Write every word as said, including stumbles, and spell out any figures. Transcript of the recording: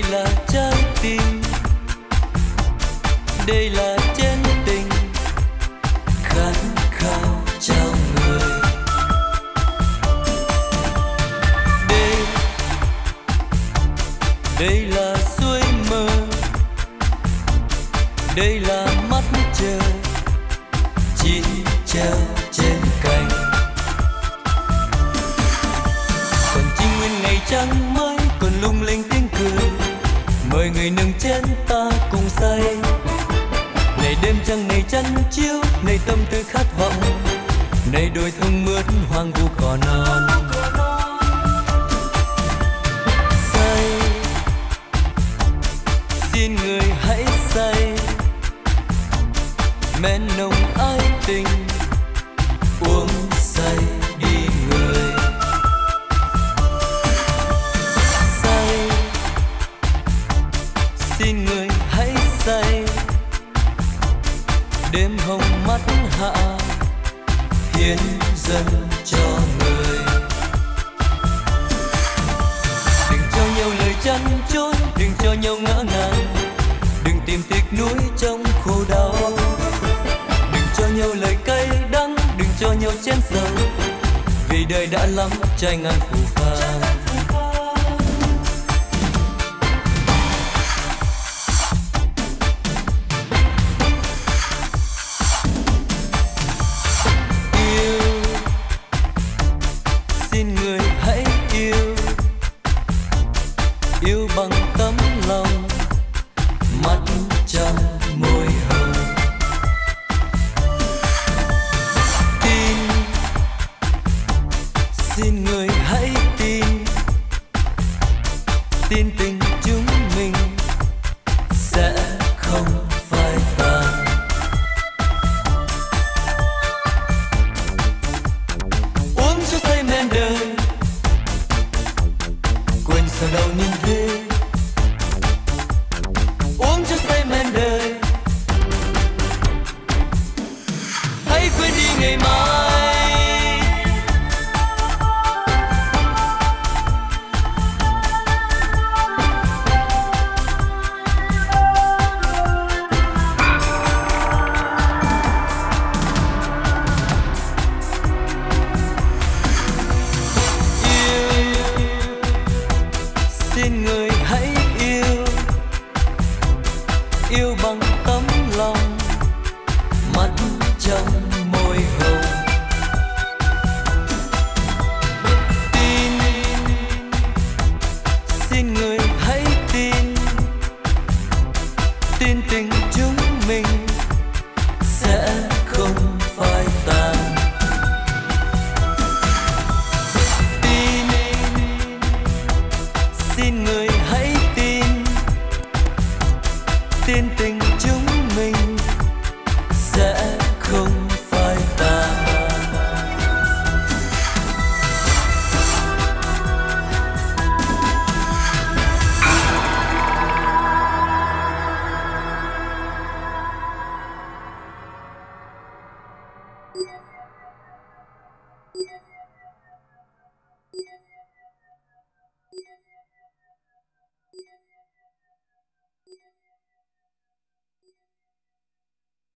là trái tim, đây là chân tình khát khao trao người. Đây, đây là suối mơ, đây là mắt trời chỉ treo trên cành. Còn chim nguyên ngày trăng mới còn lung linh tiếng cười, mời người nâng chén ta cùng say. Này đêm trăng này chăn chiếu, này tâm tư khát vọng, này đôi thông mướt hoang vu cỏ non. Say, xin người hãy say, men nồng ái tình uống say đi người. Say, xin người hãy say, đêm hồng mắt hạ hiến dâng cho người. Đừng cho nhau lời chăn chối, đừng cho nhau ngỡ ngàng, đừng tìm tiếc nuối trong khổ đau. Đừng cho nhau lời cay đắng, đừng cho nhau chén sầu, vì đời đã lắm trai ngang phù phàng. Yêu bằng tấm lòng, mắt trong môi hồng. Tin, xin người hãy tin, tin tình chúng mình sẽ không phai tàn. Uống cho say men đời, quên sao đau nhân thế. Uống cho say men đời, hãy quên đi ngày mai. Yêu, xin người hãy yêu, yêu bằng tấm lòng, mắt trong môi hồng. Tin, xin người hãy tin, tin tình chúng mình sẽ không phai tàn. Tin, xin người hãy tin, tin tình chúng mình sẽ không phai tàn.